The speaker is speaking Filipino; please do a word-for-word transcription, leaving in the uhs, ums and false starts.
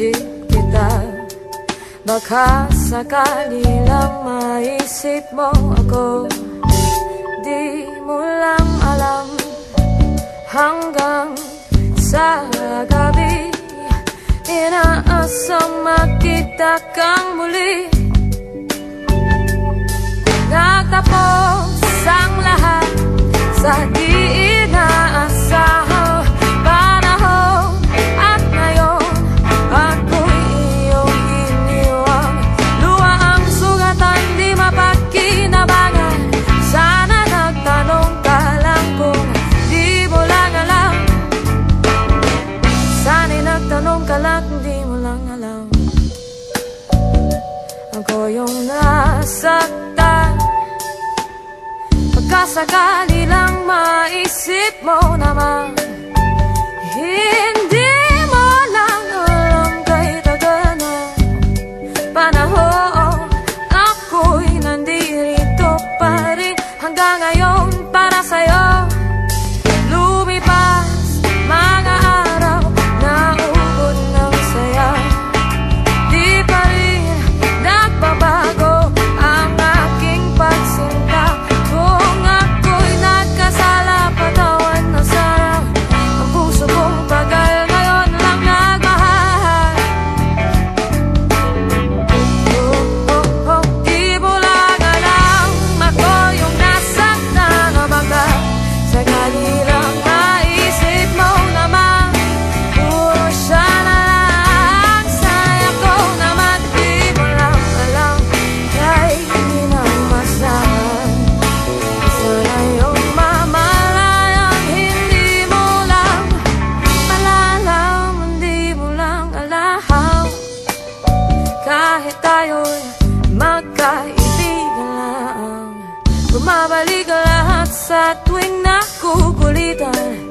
isip kita. Baka sakali lang maisip mo ako. Di mo lang alam hanggang sa gabi inaasang makita kang muli. Nagtapos ang lahat sa di inaasahang panahon. At ngayon ako'y iyong iniwan. Luha ang sugatan, di mapakinabangan. Sana nagtanong ka lang kung di mo lang alam. Sana'y nagtanong ka lang kung di mo lang alam. Ako yung nasaktan. Pagkasakali lang maisip mo naman, hindi mo lang alam kay tagal na panahon. Ako'y nandirito pa rin hanggang ngayon para sa'yo. Lumipas mga araw na ubod ng saya, di pa rin nagbabago ang aking pagsinta. Kung ako'y nagkasala, patawan na sana. Ang puso kong tagal ngayon lang nagmahal. Oh, oh, oh, di mo lang alam, ako yung nasaktan. O baka sakali lang maisip mo naman, puro siya na lang. Sana'y ako naman di mo lang alam, kahit hindi na masahan. Sana yung mamalayan, hindi mo lang malalam, hindi mo lang alam. Kahit tayo'y magkaibigan lang, bumabalik lahat sa tuwing nakukulitan.